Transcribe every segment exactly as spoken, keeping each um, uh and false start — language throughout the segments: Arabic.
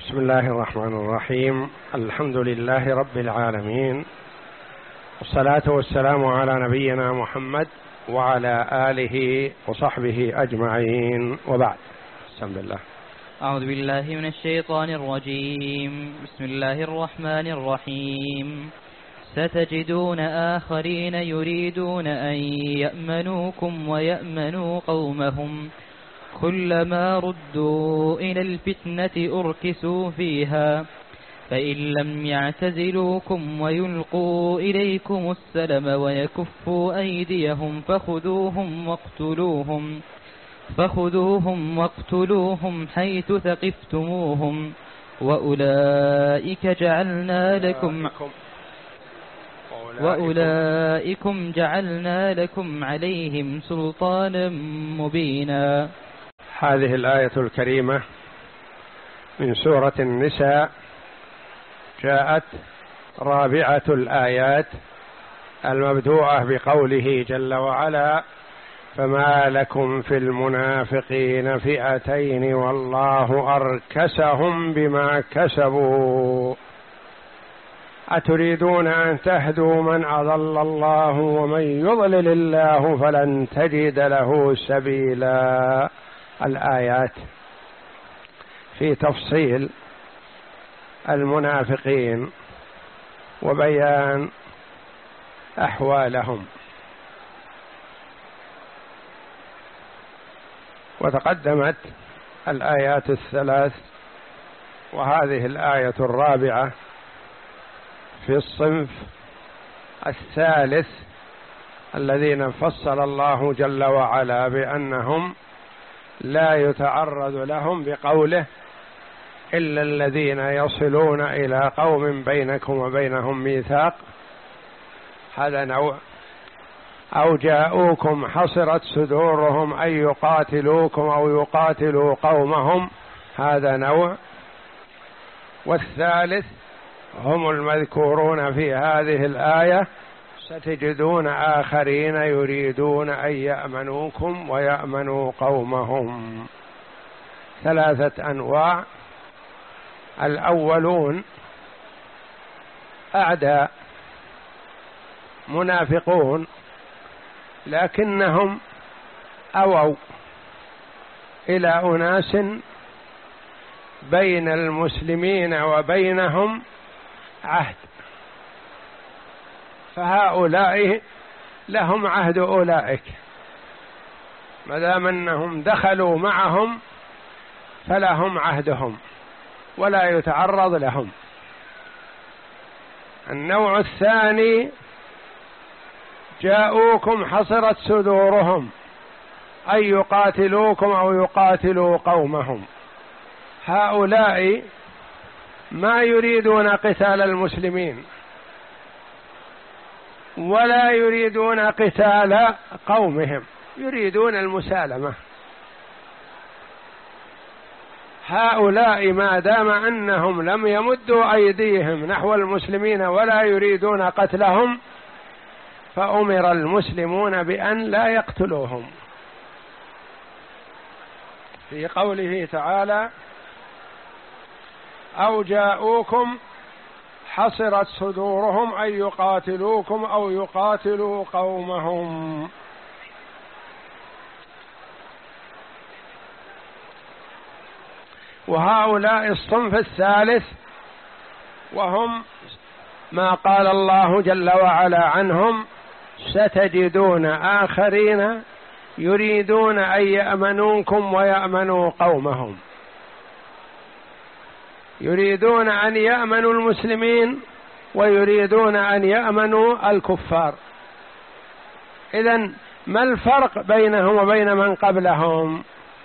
بسم الله الرحمن الرحيم. الحمد لله رب العالمين، والصلاة والسلام على نبينا محمد وعلى آله وصحبه أجمعين، وبعد. بسم الله. أعوذ بالله من الشيطان الرجيم. بسم الله الرحمن الرحيم. ستجدون آخرين يريدون أن يأمنوكم ويأمنوا قومهم كلما ردوا إلى الفتنة أركسوا فيها فإن لم يعتزلوكم ويلقوا إليكم السلم ويكفوا أيديهم فخذوهم واقتلوهم فخذوهم واقتلوهم حيث ثقفتموهم وأولئك جعلنا لكم وأولئكم جعلنا لكم عليهم سلطانا مبينا. هذه الآية الكريمة من سورة النساء جاءت رابعة الآيات المبدوءة بقوله جل وعلا: فما لكم في المنافقين فئتين والله أركسهم بما كسبوا أتريدون أن تهدوا من أضل الله ومن يضلل الله فلن تجد له سبيلا. الآيات في تفصيل المنافقين وبيان أحوالهم. وتقدمت الآيات الثلاث، وهذه الآية الرابعة في الصنف الثالث الذين فصل الله جل وعلا بأنهم لا يتعرض لهم بقوله إلا الذين يصلون إلى قوم بينكم وبينهم ميثاق، هذا نوع، أو جاءوكم حصرت صدورهم أن يقاتلوكم أو يقاتلوا قومهم، هذا نوع. والثالث هم المذكورون في هذه الآية: ستجدون آخرين يريدون أن يأمنوكم ويأمنوا قومهم. ثلاثة أنواع. الأولون أعداء منافقون لكنهم أووا إلى أناس بين المسلمين وبينهم عهد، فهؤلاء لهم عهد أولئك، ما دام أنهم دخلوا معهم فلهم عهدهم ولا يتعرض لهم. النوع الثاني: جاءوكم حصرت صدورهم أن يقاتلوكم أو يقاتلوا قومهم، هؤلاء ما يريدون قتال المسلمين ولا يريدون قتال قومهم، يريدون المسالمة. هؤلاء ما دام أنهم لم يمدوا أيديهم نحو المسلمين ولا يريدون قتلهم فأمر المسلمون بأن لا يقتلوهم، في قوله تعالى: أو جاءوكم حصرت صدورهم أن يقاتلوكم أو يقاتلوا قومهم. وهؤلاء الصنف الثالث وهم ما قال الله جل وعلا عنهم: ستجدون آخرين يريدون أن يأمنوكم ويأمنوا قومهم، يريدون أن يأمنوا المسلمين ويريدون أن يأمنوا الكفار. إذن ما الفرق بينهم وبين من قبلهم؟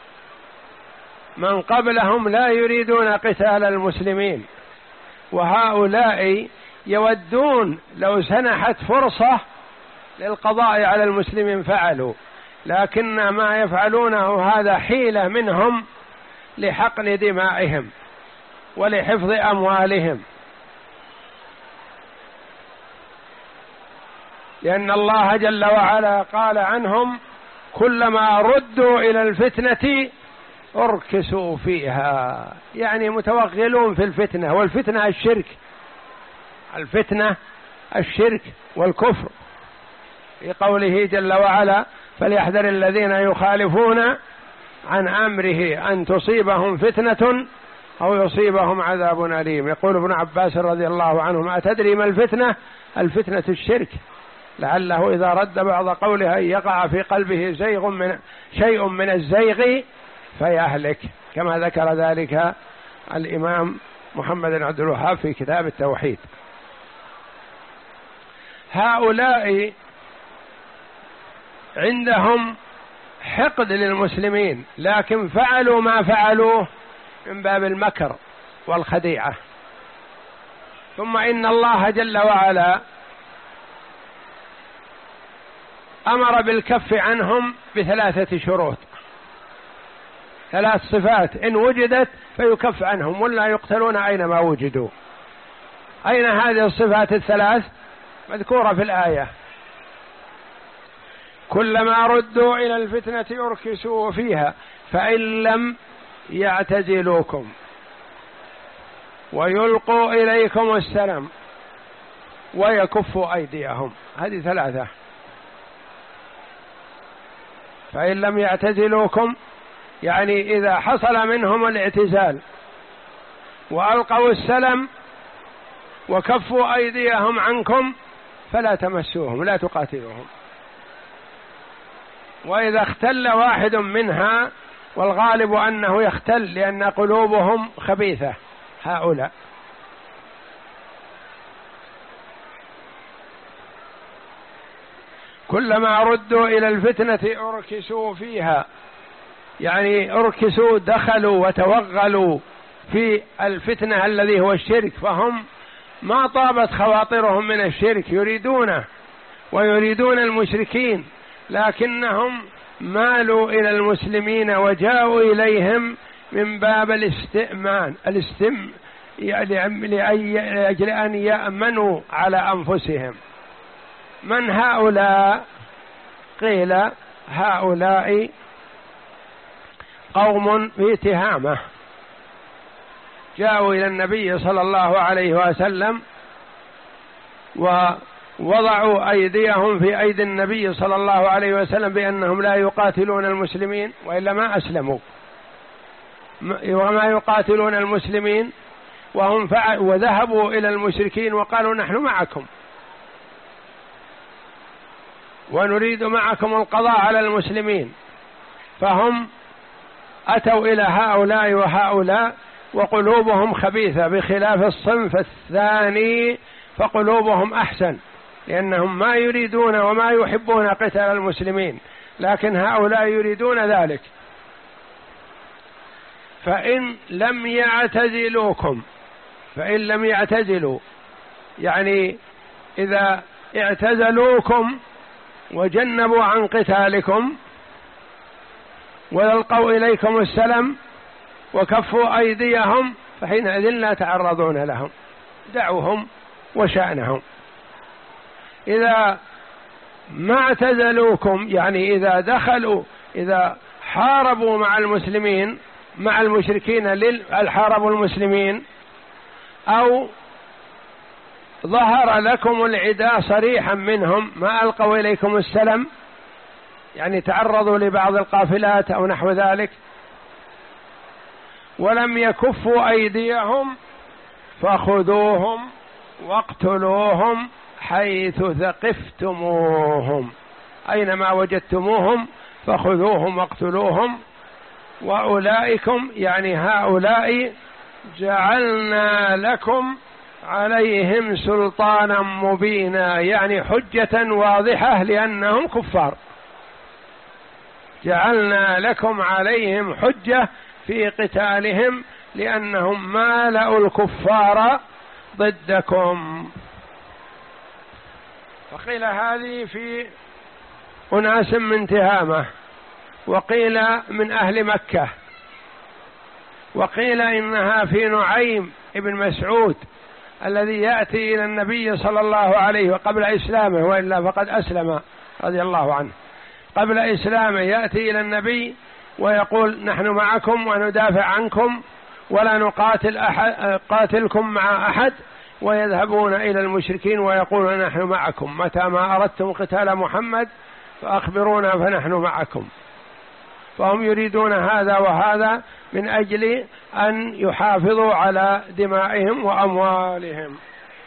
من قبلهم لا يريدون قتال المسلمين، وهؤلاء يودون لو سنحت فرصة للقضاء على المسلمين فعلوا، لكن ما يفعلونه هذا حيلة منهم لحقن دمائهم ولحفظ أموالهم، لأن الله جل وعلا قال عنهم: كلما ردوا إلى الفتنة اركسوا فيها، يعني متوغلون في الفتنة، والفتنة الشرك، الفتنة الشرك والكفر، في قوله جل وعلا: فليحذر الذين يخالفون عن أمره أن تصيبهم فتنة أو يصيبهم عذاب أليم. يقول ابن عباس رضي الله عنهما: أتدري ما الفتنة؟ الفتنة الشرك، لعله إذا رد بعض قولها أن يقع في قلبه زيغ من شيء من الزيغ فيهلك، كما ذكر ذلك الإمام محمد بن عبد الوهاب في كتاب التوحيد. هؤلاء عندهم حقد للمسلمين، لكن فعلوا ما فعلوه من باب المكر والخديعة. ثم إن الله جل وعلا أمر بالكف عنهم بثلاثة شروط، ثلاث صفات إن وجدت فيكف عنهم ولا يقتلون أينما وجدوا. أين هذه الصفات الثلاث؟ مذكورة في الآية: كلما ردوا إلى الفتنة أركسوا فيها فإن لم يعتزلوكم ويلقوا إليكم السلام ويكفوا أيديهم. هذه ثلاثة. فإن لم يعتزلوكم يعني إذا حصل منهم الاعتزال وألقوا السلم وكفوا أيديهم عنكم فلا تمسوهم، لا تقاتلوهم. وإذا اختل واحد منها، والغالب أنه يختل لأن قلوبهم خبيثة هؤلاء، كلما ردوا إلى الفتنة أركسوا فيها، يعني أركسوا دخلوا وتوغلوا في الفتنة الذي هو الشرك، فهم ما طابت خواطرهم من الشرك، يريدونه ويريدون المشركين، لكنهم مالوا إلى المسلمين وجاءوا إليهم من باب الاستئمان الاستم لأجل أن يأمنوا على أنفسهم. من هؤلاء؟ قيل هؤلاء قوم في تهامة جاءوا إلى النبي صلى الله عليه وسلم ووضعوا أيديهم في أيدي النبي صلى الله عليه وسلم بأنهم لا يقاتلون المسلمين وإلا ما أسلموا، وما يقاتلون المسلمين، وهم فعل وذهبوا إلى المشركين وقالوا نحن معكم ونريد معكم القضاء على المسلمين. فهم أتوا إلى هؤلاء وهؤلاء وقلوبهم خبيثة، بخلاف الصنف الثاني فقلوبهم أحسن، لأنهم ما يريدون وما يحبون قتال المسلمين، لكن هؤلاء يريدون ذلك. فإن لم يعتزلوكم، فإن لم يعتزلوا يعني إذا اعتزلوكم وجنبوا عن قتالكم ويلقوا إليكم السلام وكفوا أيديهم فحينئذ لا تعرضون لهم، دعوهم وشأنهم. إذا ما اعتزلوكم يعني إذا دخلوا إذا حاربوا مع المسلمين مع المشركين للحاربوا المسلمين، أو ظهر لكم العداء صريحا منهم ما ألقوا إليكم السلام، يعني تعرضوا لبعض القافلات أو نحو ذلك، ولم يكفوا أيديهم فخذوهم واقتلوهم حيث ثقفتموهم، أينما وجدتموهم فخذوهم واقتلوهم. وأولئكم يعني هؤلاء جعلنا لكم عليهم سلطانا مبينا، يعني حجة واضحة لأنهم كفار، جعلنا لكم عليهم حجة في قتالهم لأنهم مالأوا الكفار ضدكم. وقيل هذه في أناس من تهامة، وقيل من أهل مكة، وقيل إنها في نعيم ابن مسعود الذي يأتي إلى النبي صلى الله عليه وقبل إسلامه، وإلا فقد أسلم رضي الله عنه، قبل إسلامه يأتي إلى النبي ويقول نحن معكم وندافع عنكم ولا نقاتل أحد قاتلكم مع أحد، ويذهبون إلى المشركين ويقولون نحن معكم، متى ما أردتم قتال محمد فأخبرونا فنحن معكم. فهم يريدون هذا وهذا من أجل أن يحافظوا على دمائهم وأموالهم.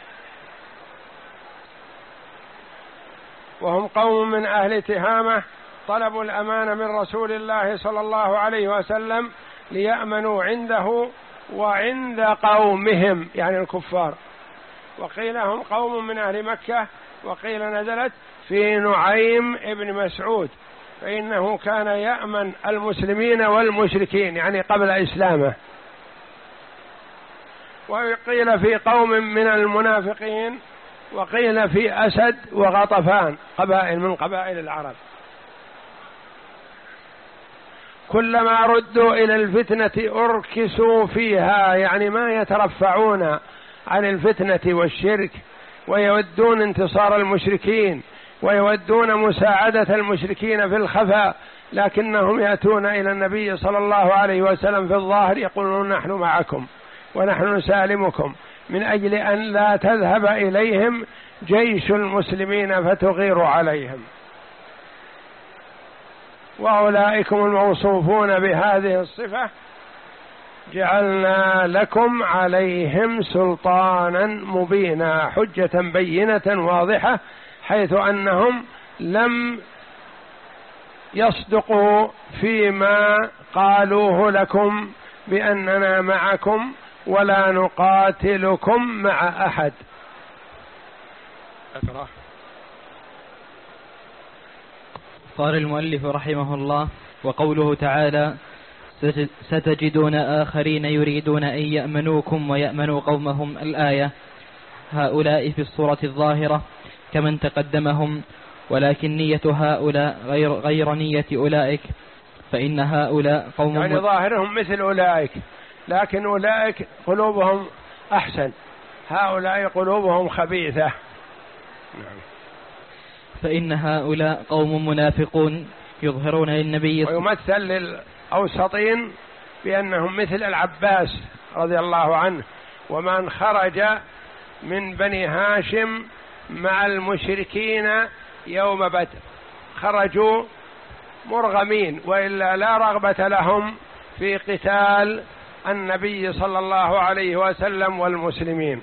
وهم قوم من أهل تهامة طلبوا الأمان من رسول الله صلى الله عليه وسلم ليأمنوا عنده وعند قومهم، يعني الكفار. وقيل هم قوم من أهل مكة، وقيل نزلت في نعيم ابن مسعود، فإنه كان يأمن المسلمين والمشركين يعني قبل إسلامه. وقيل في قوم من المنافقين، وقيل في أسد وغطفان، قبائل من قبائل العرب. كلما ردوا إلى الفتنة أركسوا فيها، يعني ما يترفعون عن الفتنة والشرك، ويودون انتصار المشركين ويودون مساعدة المشركين في الخفاء، لكنهم يأتون إلى النبي صلى الله عليه وسلم في الظاهر يقولون نحن معكم ونحن نسالمكم، من أجل أن لا تذهب إليهم جيش المسلمين فتغير عليهم. وأولئكم الموصوفون بهذه الصفة جعلنا لكم عليهم سلطانا مبينا، حجة بينة واضحة، حيث أنهم لم يصدقوا فيما قالوه لكم بأننا معكم ولا نقاتلكم مع أحد. أقرأ. قال المؤلف رحمه الله: وقوله تعالى: ستجدون آخرين يريدون أن يأمنوكم ويأمنوا قومهم، الآية. هؤلاء في الصورة الظاهرة كمن تقدمهم، ولكن نية هؤلاء غير, غير نية أولئك، فإن هؤلاء قوم يعني ظاهرهم مثل أولئك، لكن أولئك قلوبهم أحسن، هؤلاء قلوبهم خبيثة. فإن هؤلاء قوم منافقون يظهرون للنبي، ويمثل للأوسطين بأنهم مثل العباس رضي الله عنه ومن خرج من بني هاشم مع المشركين يوم بدر، خرجوا مرغمين وإلا لا رغبة لهم في قتال النبي صلى الله عليه وسلم والمسلمين.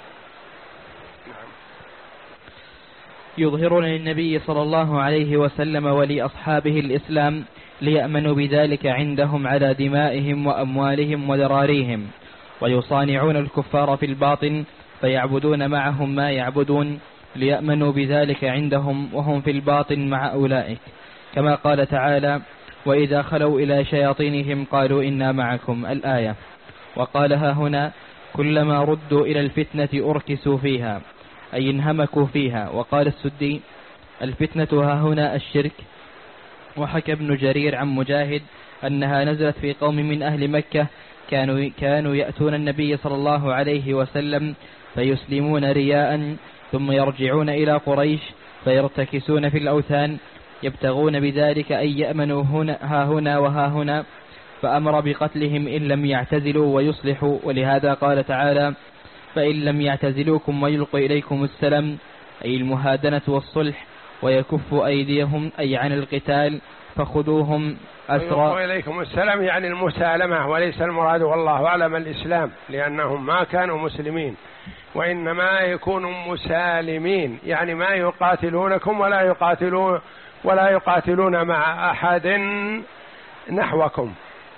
يظهرون للنبي صلى الله عليه وسلم ولأصحابه الإسلام ليأمنوا بذلك عندهم على دمائهم وأموالهم وذراريهم، ويصانعون الكفار في الباطن فيعبدون معهم ما يعبدون ليأمنوا بذلك عندهم وهم في الباطن مع أولئك، كما قال تعالى: وإذا خلوا إلى شياطينهم قالوا إنا معكم، الآية. وقالها هنا: كلما ردوا إلى الفتنة أركسوا فيها، أي انهمكوا فيها. وقال السدي: الفتنة ها هنا الشرك. وحكى ابن جرير عن مجاهد أنها نزلت في قوم من أهل مكة كانوا, كانوا يأتون النبي صلى الله عليه وسلم فيسلمون رياء، ثم يرجعون إلى قريش فيرتكسون في الأوثان يبتغون بذلك أن يأمنوا هنا ها هنا وها هنا، فأمر بقتلهم إن لم يعتزلوا ويصلحوا. ولهذا قال تعالى: فإن لم يعتزلوكم ويلقوا إليكم السلام، أي المهادنة والصلح، ويكفوا أيديهم أي عن القتال، فخذوهم أسرى. ويلقوا إليكم السلام يعني المسالمة، وليس المراد والله أعلم الإسلام، لأنهم ما كانوا مسلمين، وإنما يكونوا مسالمين، يعني ما يقاتلونكم ولا يقاتلون ولا يقاتلون مع أحد نحوكم.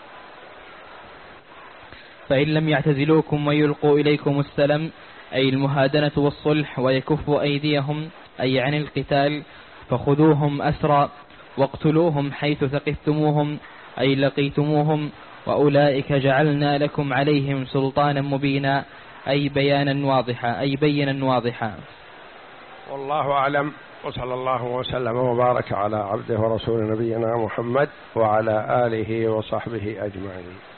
فإن لم يعتزلوكم ويلقوا إليكم السلام، أي المهادنة والصلح، ويكفوا أيديهم أي عن القتال، فخذوهم أسرى واقتلوهم حيث ثقفتموهم أي لقيتموهم، وأولئك جعلنا لكم عليهم سلطانا مبينا، أي بيانا واضحا أي بينا واضحا. والله أعلم، وصلى الله وسلم وبارك على عبده ورسول نبينا محمد وعلى آله وصحبه أجمعين.